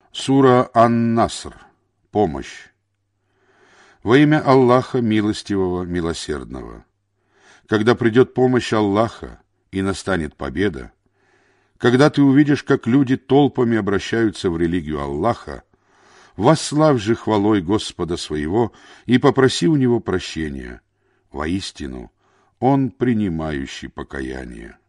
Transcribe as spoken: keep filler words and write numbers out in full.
Сура Ан-Наср. Помощь. Во имя Аллаха Милостивого, Милосердного. Когда придет помощь Аллаха и настанет победа, когда ты увидишь, как люди толпами обращаются в религию Аллаха, восславь же хвалой Господа своего и попроси у Него прощения. Воистину, Он принимающий покаяние.